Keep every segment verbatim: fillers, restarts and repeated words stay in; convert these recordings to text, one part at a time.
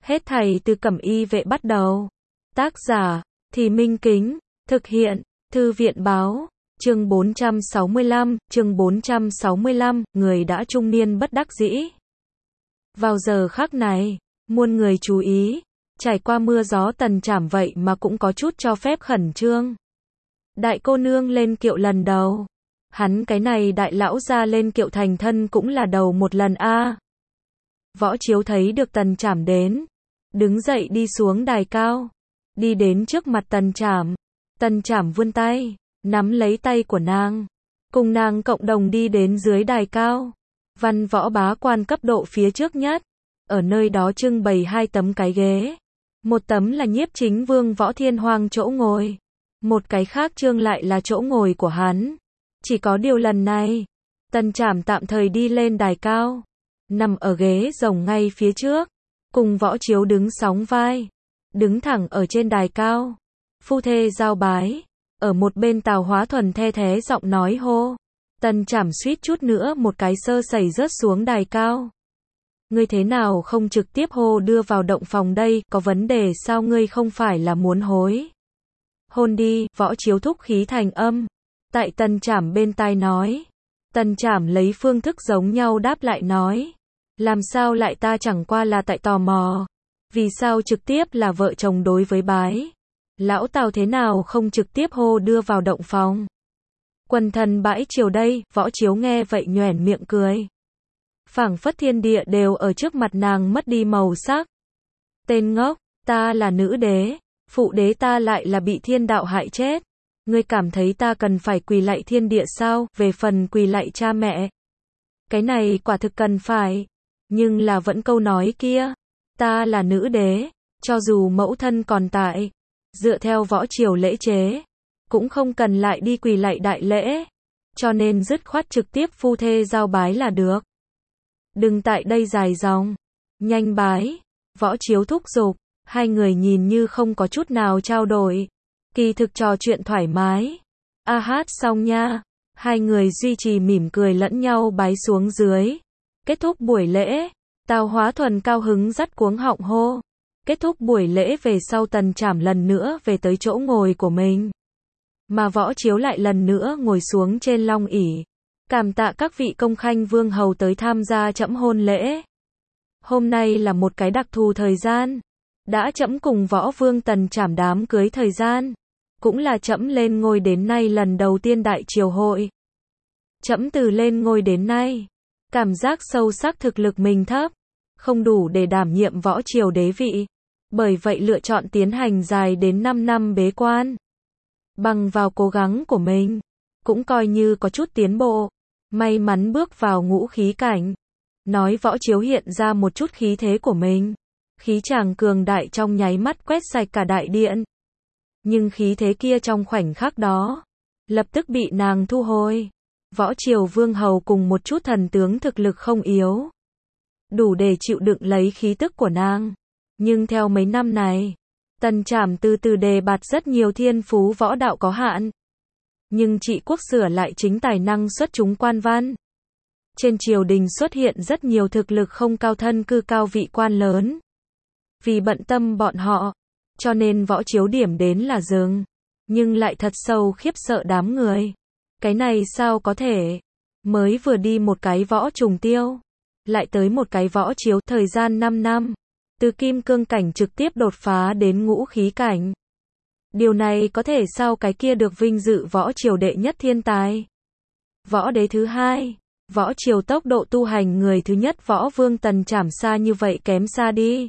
Hết thảy từ Cẩm Y Vệ bắt đầu. Tác giả, Thì Minh Kính, thực hiện, Thư viện báo, chương bốn trăm sáu mươi lăm, chương bốn trăm sáu mươi lăm, người đã trung niên bất đắc dĩ. Vào giờ khắc này, muôn người chú ý, trải qua mưa gió Tần Trảm vậy mà cũng có chút cho phép khẩn trương. Đại cô nương lên kiệu lần đầu. Hắn cái này đại lão ra lên kiệu thành thân cũng là đầu một lần a. À. Võ Chiếu thấy được Tần Trảm đến, đứng dậy đi xuống đài cao, đi đến trước mặt Tần Trảm. Tần Trảm vươn tay, nắm lấy tay của nàng, cùng nàng cộng đồng đi đến dưới đài cao. Văn võ bá quan cấp độ phía trước nhất, ở nơi đó trưng bày hai tấm cái ghế. Một tấm là Nhiếp Chính Vương Võ Thiên Hoàng chỗ ngồi, một cái khác trương lại là chỗ ngồi của hắn. Chỉ có điều lần này, Tần Trảm tạm thời đi lên đài cao, nằm ở ghế rồng ngay phía trước, cùng Võ Chiếu đứng sóng vai, đứng thẳng ở trên đài cao. Phu thê giao bái, ở một bên Tào Hóa Thuần the thế giọng nói hô. Tần Trảm suýt chút nữa một cái sơ sẩy rớt xuống đài cao. Ngươi thế nào không trực tiếp hô đưa vào động phòng đây, có vấn đề sao, ngươi không phải là muốn hối hôn đi? Võ Chiếu thúc khí thành âm, tại Tần Trảm bên tai nói. Tần Trảm lấy phương thức giống nhau đáp lại nói, làm sao lại, ta chẳng qua là tại tò mò, vì sao trực tiếp là vợ chồng đối với bái. Lão Tào thế nào không trực tiếp hô đưa vào động phòng? Quần thần bãi triều đây. Võ Chiếu nghe vậy nhoẻn miệng cười, phảng phất thiên địa đều ở trước mặt nàng mất đi màu sắc. Tên ngốc, ta là nữ đế, phụ đế ta lại là bị thiên đạo hại chết. Ngươi cảm thấy ta cần phải quỳ lạy thiên địa sao? Về phần quỳ lạy cha mẹ, cái này quả thực cần phải, nhưng là vẫn câu nói kia, ta là nữ đế, cho dù mẫu thân còn tại, dựa theo võ triều lễ chế, cũng không cần lại đi quỳ lạy đại lễ, cho nên dứt khoát trực tiếp phu thê giao bái là được. Đừng tại đây dài dòng, nhanh bái. Võ Chiếu thúc giục. Hai người nhìn như không có chút nào trao đổi, kỳ thực trò chuyện thoải mái. A hát xong nha. Hai người duy trì mỉm cười lẫn nhau bái xuống dưới. Kết thúc buổi lễ, Tào Hóa Thuần cao hứng dắt cuống họng hô. Kết thúc buổi lễ về sau, Tần Trảm lần nữa về tới chỗ ngồi của mình, mà Võ Chiếu lại lần nữa ngồi xuống trên long ỷ. Cảm tạ các vị công khanh vương hầu tới tham gia trẫm hôn lễ. Hôm nay là một cái đặc thù thời gian, đã trẫm cùng Võ Vương Tần Trảm đám cưới thời gian, cũng là trẫm lên ngôi đến nay lần đầu tiên đại triều hội. Trẫm từ lên ngôi đến nay, cảm giác sâu sắc thực lực mình thấp, không đủ để đảm nhiệm võ triều đế vị, bởi vậy lựa chọn tiến hành dài đến năm năm bế quan. Bằng vào cố gắng của mình, cũng coi như có chút tiến bộ, may mắn bước vào ngũ khí cảnh. Nói Võ Chiếu hiện ra một chút khí thế của mình, khí tràng cường đại trong nháy mắt quét sạch cả đại điện. Nhưng khí thế kia trong khoảnh khắc đó, lập tức bị nàng thu hồi. Võ triều vương hầu cùng một chút thần tướng thực lực không yếu, đủ để chịu đựng lấy khí tức của nàng. Nhưng theo mấy năm này, Tần Trảm từ từ đề bạt rất nhiều thiên phú võ đạo có hạn, nhưng trị quốc sửa lại chính tài năng xuất chúng quan văn. Trên triều đình xuất hiện rất nhiều thực lực không cao thân cư cao vị quan lớn. Vì bận tâm bọn họ, cho nên Võ Chiếu điểm đến là dừng, nhưng lại thật sâu khiếp sợ đám người. Cái này sao có thể? Mới vừa đi một cái võ trùng tiêu, lại tới một cái Võ Chiếu, thời gian năm năm, từ kim cương cảnh trực tiếp đột phá đến ngũ khí cảnh. Điều này có thể sao? Cái kia được vinh dự võ triều đệ nhất thiên tài, võ đế thứ hai, võ triều tốc độ tu hành người thứ nhất Võ Vương Tần Trảm xa như vậy kém xa đi.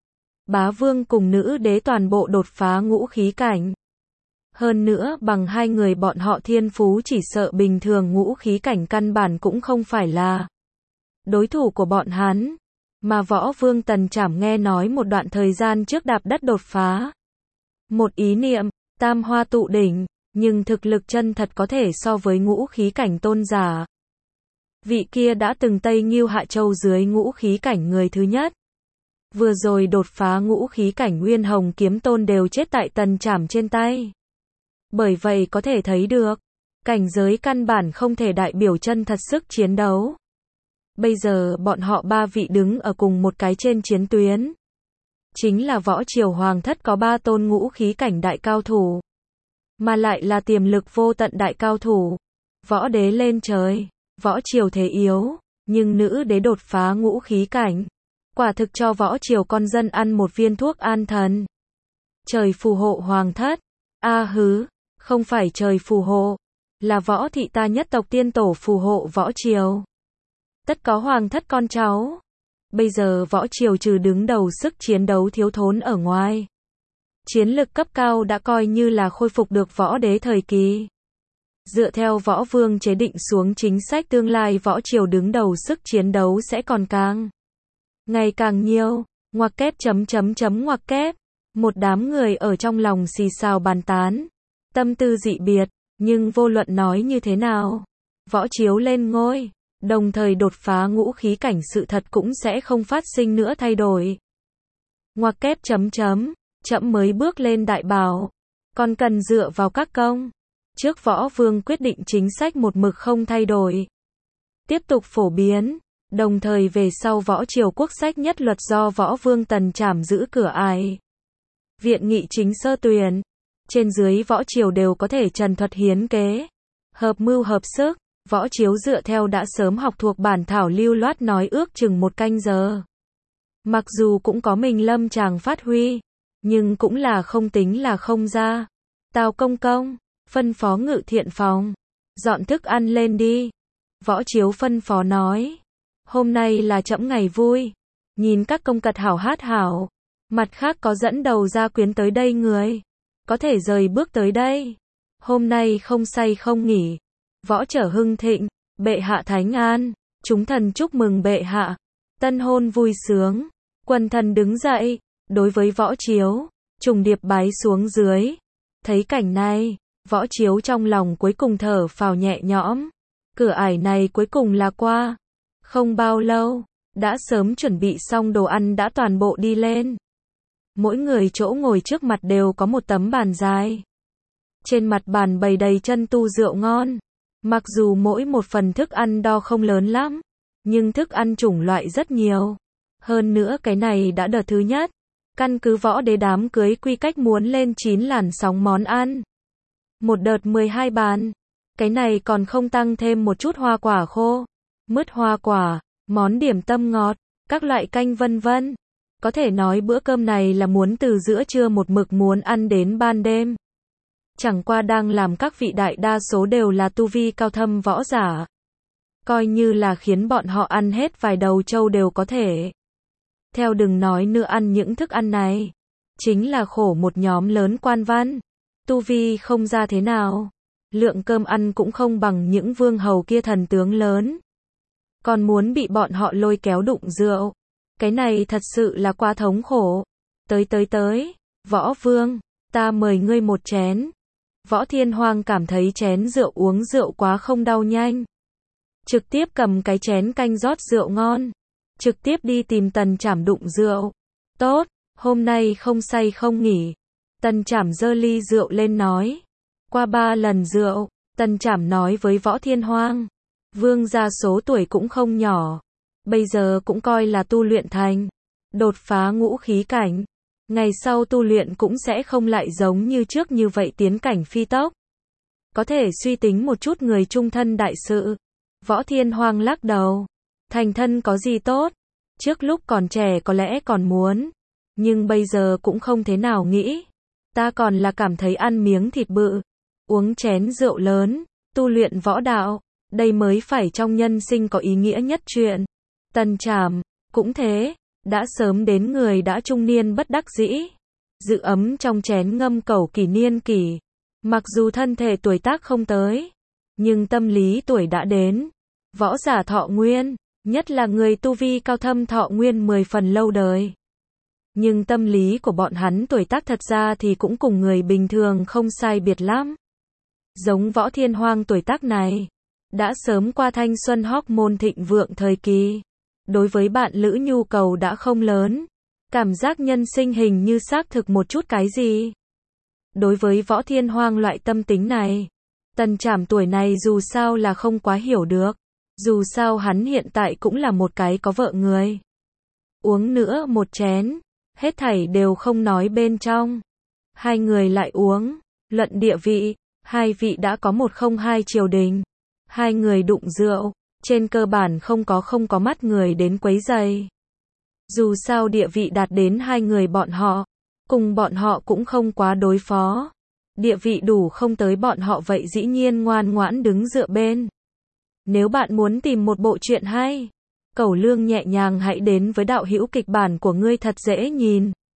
Bá Vương cùng nữ đế toàn bộ đột phá ngũ khí cảnh. Hơn nữa bằng hai người bọn họ thiên phú chỉ sợ bình thường ngũ khí cảnh căn bản cũng không phải là đối thủ của bọn hắn. Mà Võ Vương Tần Trảm nghe nói một đoạn thời gian trước đạp đất đột phá. Một ý niệm, tam hoa tụ đỉnh, nhưng thực lực chân thật có thể so với ngũ khí cảnh tôn giả. Vị kia đã từng Tây Ngưu Hạ Châu dưới ngũ khí cảnh người thứ nhất. Vừa rồi đột phá ngũ khí cảnh Nguyên Hồng Kiếm Tôn đều chết tại Tần Trảm trên tay. Bởi vậy có thể thấy được, cảnh giới căn bản không thể đại biểu chân thật sức chiến đấu. Bây giờ bọn họ ba vị đứng ở cùng một cái trên chiến tuyến. chính là võ triều hoàng thất có ba tôn ngũ khí cảnh đại cao thủ, mà lại là tiềm lực vô tận đại cao thủ. Võ đế lên trời, võ triều thế yếu, nhưng nữ đế đột phá ngũ khí cảnh, quả thực cho võ triều con dân ăn một viên thuốc an thần. Trời phù hộ hoàng thất. A hứ, không phải trời phù hộ, là võ thị ta nhất tộc tiên tổ phù hộ võ triều. Tất có hoàng thất con cháu. Bây giờ võ triều trừ đứng đầu sức chiến đấu thiếu thốn ở ngoài, chiến lực cấp cao đã coi như là khôi phục được võ đế thời kỳ. Dựa theo võ vương chế định xuống chính sách tương lai võ triều đứng đầu sức chiến đấu sẽ còn càng ngày càng nhiều. Ngoặc kép chấm chấm chấm ngoặc kép. Một đám người ở trong lòng xì xào bàn tán, tâm tư dị biệt, nhưng vô luận nói như thế nào, võ chiếu lên ngôi, đồng thời đột phá ngũ khí cảnh sự thật cũng sẽ không phát sinh nữa thay đổi. Ngoặc kép chấm chấm, trẫm mới bước lên đại bảo, còn cần dựa vào các công. Trước võ vương quyết định chính sách một mực không thay đổi, tiếp tục phổ biến, đồng thời về sau võ triều quốc sách nhất luật do võ vương Tần Trảm giữ cửa ải. Viện nghị chính sơ tuyển, trên dưới võ triều đều có thể trần thuật hiến kế, hợp mưu hợp sức, võ chiếu dựa theo đã sớm học thuộc bản thảo lưu loát nói ước chừng một canh giờ. Mặc dù cũng có mình lâm chàng phát huy, nhưng cũng là không tính là không ra. Tào công công, phân phó ngự thiện phòng, dọn thức ăn lên đi. Võ chiếu phân phó nói, hôm nay là trẫm ngày vui, nhìn các công cật hảo hát hảo. Mặt khác có dẫn đầu gia quyến tới đây người, có thể rời bước tới đây. Hôm nay không say không nghỉ, võ trở hưng thịnh, bệ hạ thánh an, chúng thần chúc mừng bệ hạ, tân hôn vui sướng. Quần thần đứng dậy, đối với võ chiếu, trùng điệp bái xuống dưới. Thấy cảnh này, võ chiếu trong lòng cuối cùng thở phào nhẹ nhõm, cửa ải này cuối cùng là qua. Không bao lâu, đã sớm chuẩn bị xong đồ ăn đã toàn bộ đi lên. Mỗi người chỗ ngồi trước mặt đều có một tấm bàn dài. Trên mặt bàn bày đầy chân tu rượu ngon. Mặc dù mỗi một phần thức ăn đo không lớn lắm, nhưng thức ăn chủng loại rất nhiều. Hơn nữa cái này đã đợt thứ nhất. Căn cứ võ đế đám cưới quy cách muốn lên chín làn sóng món ăn. Một đợt mười hai bàn. Cái này còn không tăng thêm một chút hoa quả khô, mứt hoa quả, món điểm tâm ngọt, các loại canh vân vân. Có thể nói bữa cơm này là muốn từ giữa trưa một mực muốn ăn đến ban đêm. Chẳng qua đang làm các vị đại đa số đều là tu vi cao thâm võ giả. Coi như là khiến bọn họ ăn hết vài đầu trâu đều có thể. Theo đừng nói nữa ăn những thức ăn này, chính là khổ một nhóm lớn quan văn. Tu vi không ra thế nào, lượng cơm ăn cũng không bằng những vương hầu kia thần tướng lớn. Còn muốn bị bọn họ lôi kéo đụng rượu. Cái này thật sự là quá thống khổ. Tới tới tới, võ vương, ta mời ngươi một chén. Võ Thiên Hoang cảm thấy chén rượu uống rượu quá không đau nhanh. Trực tiếp cầm cái chén canh rót rượu ngon. Trực tiếp đi tìm Tần Trảm đụng rượu. Tốt, hôm nay không say không nghỉ. Tần Trảm giơ ly rượu lên nói. Qua ba lần rượu, Tần Trảm nói với Võ Thiên Hoang. Vương gia số tuổi cũng không nhỏ. Bây giờ cũng coi là tu luyện thành. Đột phá ngũ khí cảnh. Ngày sau tu luyện cũng sẽ không lại giống như trước như vậy tiến cảnh phi tốc. Có thể suy tính một chút người trung thân đại sự. Võ Thiên Hoang lắc đầu. Thành thân có gì tốt. Trước lúc còn trẻ có lẽ còn muốn. Nhưng bây giờ cũng không thế nào nghĩ. Ta còn là cảm thấy ăn miếng thịt bự. Uống chén rượu lớn. Tu luyện võ đạo. Đây mới phải trong nhân sinh có ý nghĩa nhất chuyện. Tần Trảm, cũng thế. Đã sớm đến người đã trung niên bất đắc dĩ. Dự ấm trong chén ngâm cẩu kỷ niên kỷ. Mặc dù thân thể tuổi tác không tới. Nhưng tâm lý tuổi đã đến. Võ giả thọ nguyên. Nhất là người tu vi cao thâm thọ nguyên mười phần lâu đời. Nhưng tâm lý của bọn hắn tuổi tác thật ra thì cũng cùng người bình thường không sai biệt lắm. Giống Võ Thiên Hoang tuổi tác này. Đã sớm qua thanh xuân hormone thịnh vượng thời kỳ. Đối với bạn lữ nhu cầu đã không lớn. Cảm giác nhân sinh hình như xác thực một chút cái gì. Đối với Võ Thiên Hoang loại tâm tính này. Tần Trảm tuổi này dù sao là không quá hiểu được. Dù sao hắn hiện tại cũng là một cái có vợ người. Uống nữa một chén. Hết thảy đều không nói bên trong. Hai người lại uống. Luận địa vị, hai vị đã có một không hai triều đình. Hai người đụng rượu, trên cơ bản không có không có mắt người đến quấy rầy. Dù sao địa vị đạt đến hai người bọn họ, cùng bọn họ cũng không quá đối phó. Địa vị đủ không tới bọn họ vậy dĩ nhiên ngoan ngoãn đứng dựa bên. Nếu bạn muốn tìm một bộ truyện hay, Cẩu Lương nhẹ nhàng hãy đến với đạo hữu kịch bản của ngươi thật dễ nhìn.